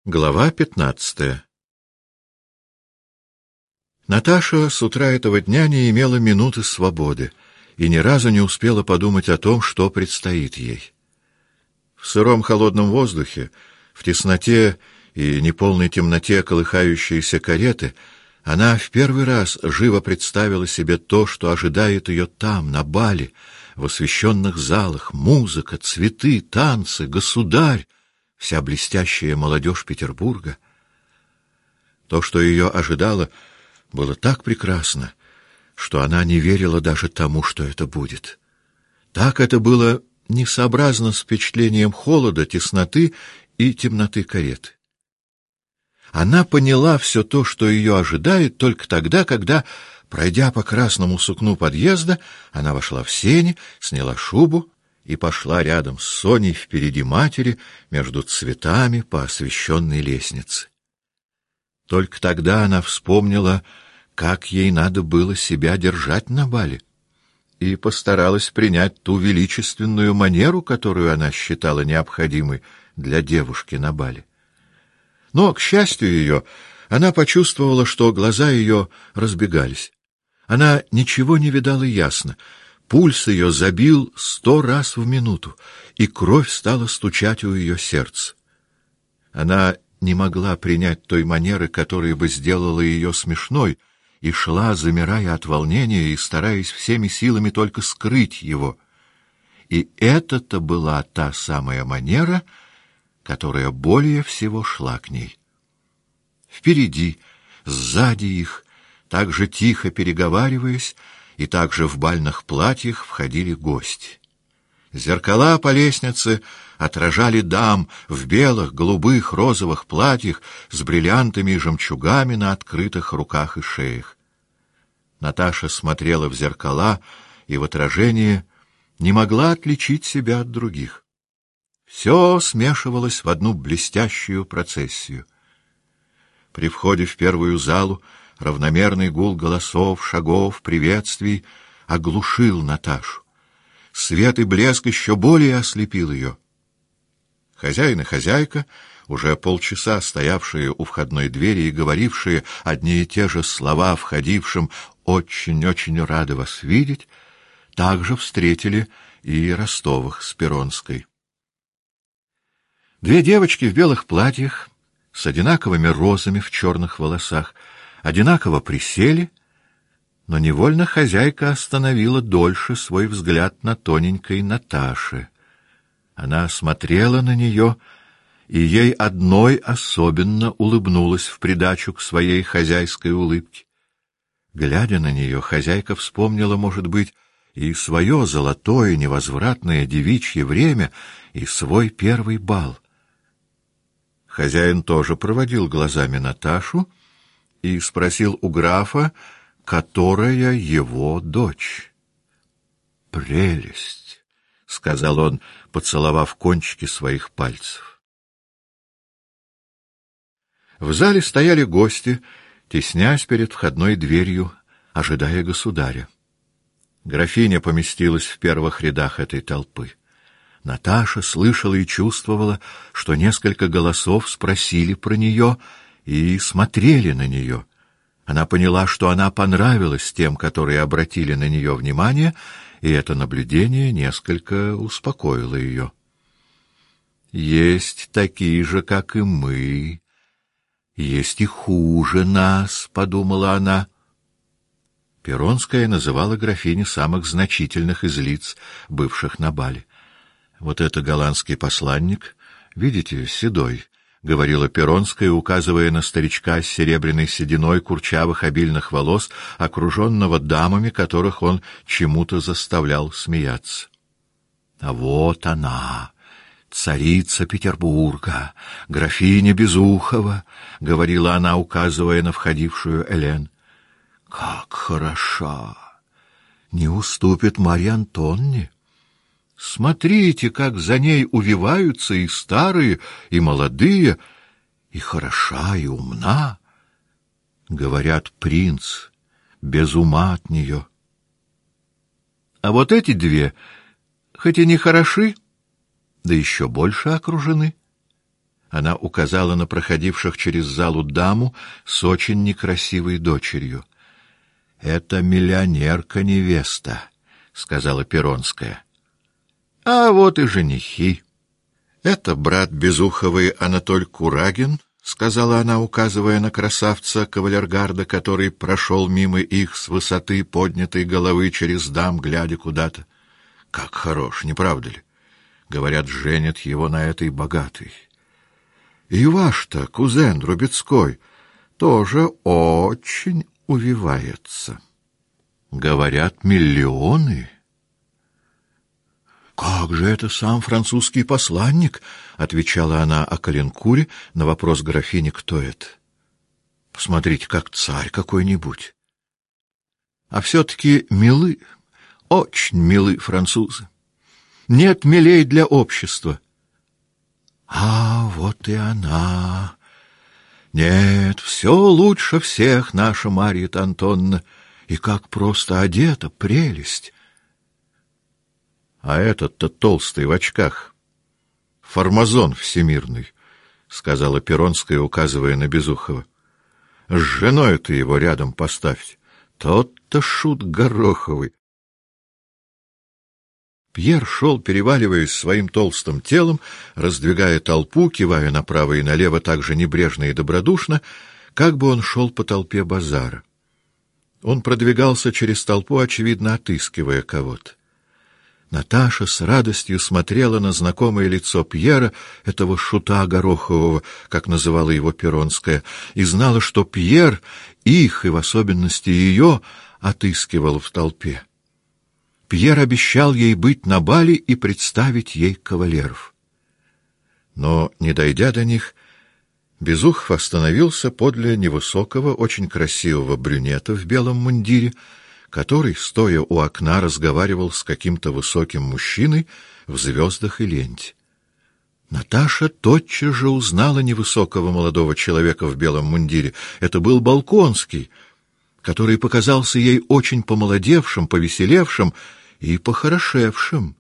Глава 15. Наташа с утра этого дня не имела минуты свободы и ни разу не успела подумать о том, что предстоит ей. В сыром холодном воздухе, в тесноте и неполной темноте колыхающейся кареты она в первый раз живо представила себе то, что ожидает ее там, на бале, в освещенных залах: музыка, цветы, танцы, государь, вся блестящая молодежь Петербурга. То, что ее ожидало, было так прекрасно, что она не верила даже тому, что это будет. Так это было несообразно с впечатлением холода, тесноты и темноты кареты. Она поняла все то, что ее ожидает, только тогда, когда, пройдя по красному сукну подъезда, она вошла в сени, сняла шубу и пошла рядом с Соней впереди матери между цветами по освещенной лестнице. Только тогда она вспомнила, как ей надо было себя держать на бале, и постаралась принять ту величественную манеру, которую она считала необходимой для девушки на бале. Но, к счастью ее, она почувствовала, что глаза ее разбегались. Она ничего не видала ясно. Пульс ее забил 100 раз в минуту, и кровь стала стучать у ее сердца. Она не могла принять той манеры, которая бы сделала ее смешной, и шла, замирая от волнения и стараясь всеми силами только скрыть его. И это-то была та самая манера, которая более всего шла к ней. Впереди, сзади их, так же тихо переговариваясь, и также в бальных платьях входили гости. Зеркала по лестнице отражали дам в белых, голубых, розовых платьях с бриллиантами и жемчугами на открытых руках и шеях. Наташа смотрела в зеркала и в отражении не могла отличить себя от других. Все смешивалось в одну блестящую процессию. При входе в первую залу равномерный гул голосов, шагов, приветствий оглушил Наташу. Свет и блеск еще более ослепил ее. Хозяин и хозяйка, уже полчаса стоявшие у входной двери и говорившие одни и те же слова входившим: «Очень-очень рады вас видеть», также встретили и Ростовых с Перронской. Две девочки в белых платьях с одинаковыми розами в черных волосах одинаково присели, но невольно хозяйка остановила дольше свой взгляд на тоненькой Наташе. Она смотрела на нее, и ей одной особенно улыбнулась в придачу к своей хозяйской улыбке. Глядя на нее, хозяйка вспомнила, может быть, и свое золотое невозвратное девичье время, и свой первый бал. Хозяин тоже проводил глазами Наташу и спросил у графа, которая его дочь. «Прелесть!» — сказал он, поцеловав кончики своих пальцев. В зале стояли гости, теснясь перед входной дверью, ожидая государя. Графиня поместилась в первых рядах этой толпы. Наташа слышала и чувствовала, что несколько голосов спросили про нее и смотрели на нее. Она поняла, что она понравилась тем, которые обратили на нее внимание, и это наблюдение несколько успокоило ее. «Есть такие же, как и мы. Есть и хуже нас», — подумала она. Перронская называла графиню самых значительных из лиц, бывших на бале. «Вот это голландский посланник, видите, седой», — говорила Перронская, указывая на старичка с серебряной сединой курчавых обильных волос, окруженного дамами, которых он чему-то заставлял смеяться. «А вот она, царица Петербурга, графиня Безухова», — говорила она, указывая на входившую Элен. «Как хороша! Не уступит Марье Антонне. Смотрите, как за ней увиваются и старые, и молодые, и хороша, и умна. Говорят, принц без ума от нее. А вот эти две, хоть и не хороши, да еще больше окружены. Она указала на проходивших через залу даму с очень некрасивой дочерью. — Это миллионерка-невеста, — сказала Перонская. — А вот и женихи. — Это брат Безуховой Анатоль Курагин, — сказала она, указывая на красавца кавалергарда, который прошел мимо их с высоты поднятой головы через дам, глядя куда-то. — Как хорош, не правда ли? Говорят, женят его на этой богатой. И ваш-то, кузен Трубецкой, тоже очень увивается. Говорят, миллионы. — Как же это сам французский посланник? — отвечала она о Калинкуре на вопрос графини, кто это. — Посмотрите, как царь какой-нибудь. А все-таки милы, очень милы французы. Нет милей для общества. А вот и она. Нет, все лучше всех наша Марья Антоновна. И как просто одета, прелесть. А этот-то толстый в очках. Формазон всемирный, — сказала Перонская, указывая на Безухова. С женой-то его рядом поставьте. Тот-то шут гороховый. Пьер шел, переваливаясь своим толстым телом, раздвигая толпу, кивая направо и налево так же небрежно и добродушно, как бы он шел по толпе базара. Он продвигался через толпу, очевидно, отыскивая кого-то. Наташа с радостью смотрела на знакомое лицо Пьера, этого шута горохового, как называла его Перонская, и знала, что Пьер их, и в особенности ее, отыскивал в толпе. Пьер обещал ей быть на бале и представить ей кавалеров. Но, не дойдя до них, Безухов остановился подле невысокого, очень красивого брюнета в белом мундире, который, стоя у окна, разговаривал с каким-то высоким мужчиной в звездах и ленте. Наташа тотчас же узнала невысокого молодого человека в белом мундире. Это был Болконский, который показался ей очень помолодевшим, повеселевшим и похорошевшим.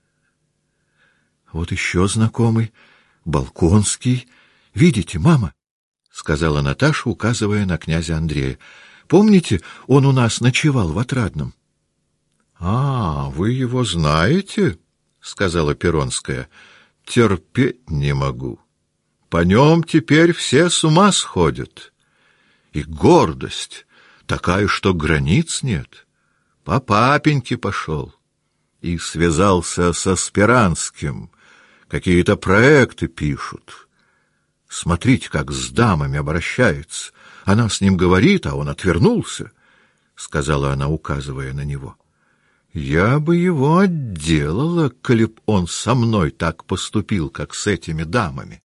Вот еще знакомый, Болконский. Видите, мама? — сказала Наташа, указывая на князя Андрея. — Помните, он у нас ночевал в Отрадном? — А, вы его знаете? — сказала Перонская. — Терпеть не могу. По нем теперь все с ума сходят. И гордость такая, что границ нет. По папеньке пошел и связался со Спиранским. Какие-то проекты пишут. Смотрите, как с дамами обращается. Она с ним говорит, а он отвернулся, — сказала она, указывая на него. Я бы его отделала, коли б он со мной так поступил, как с этими дамами.